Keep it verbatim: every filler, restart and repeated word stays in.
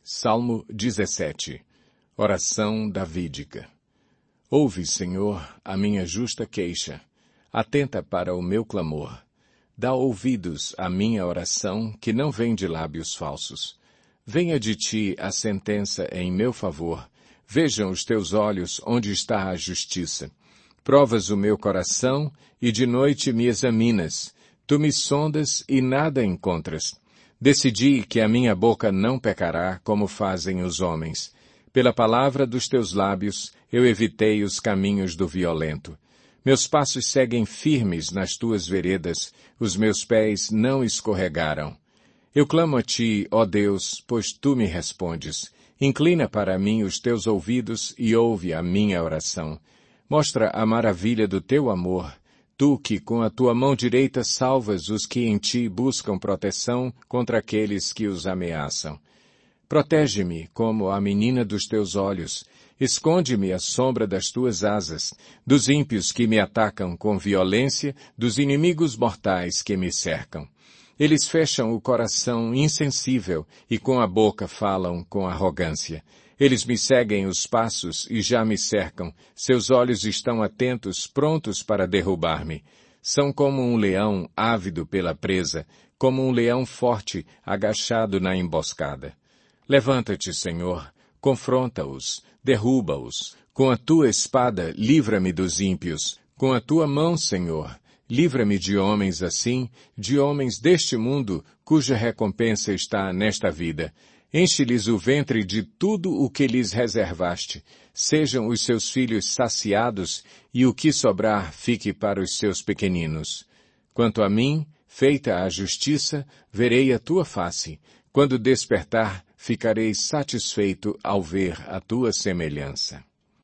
Salmo dezessete. Oração davídica. Ouve, Senhor, a minha justa queixa. Atenta para o meu clamor. Dá ouvidos à minha oração, que não vem de lábios falsos. Venha de ti a sentença em meu favor. Vejam os teus olhos onde está a justiça. Provas o meu coração e de noite me examinas. Tu me sondas e nada encontras. Decidi que a minha boca não pecará como fazem os homens. Pela palavra dos teus lábios, eu evitei os caminhos do violento. Meus passos seguem firmes nas tuas veredas, os meus pés não escorregaram. Eu clamo a ti, ó Deus, pois tu me respondes. Inclina para mim os teus ouvidos e ouve a minha oração. Mostra a maravilha do teu amor. Tu que com a tua mão direita salvas os que em ti buscam proteção contra aqueles que os ameaçam. Protege-me como a menina dos teus olhos. Esconde-me à sombra das tuas asas, dos ímpios que me atacam com violência, dos inimigos mortais que me cercam. Eles fecham o coração insensível e com a boca falam com arrogância. Eles me seguem os passos e já me cercam. Seus olhos estão atentos, prontos para derrubar-me. São como um leão ávido pela presa, como um leão forte agachado na emboscada. Levanta-te, Senhor, confronta-os, derruba-os. Com a tua espada, livra-me dos ímpios. Com a tua mão, Senhor, livra-me de homens assim, de homens deste mundo, cuja recompensa está nesta vida. Enche-lhes o ventre de tudo o que lhes reservaste. Sejam os seus filhos saciados, e o que sobrar fique para os seus pequeninos. Quanto a mim, feita a justiça, verei a tua face. Quando despertar, ficarei satisfeito ao ver a tua semelhança.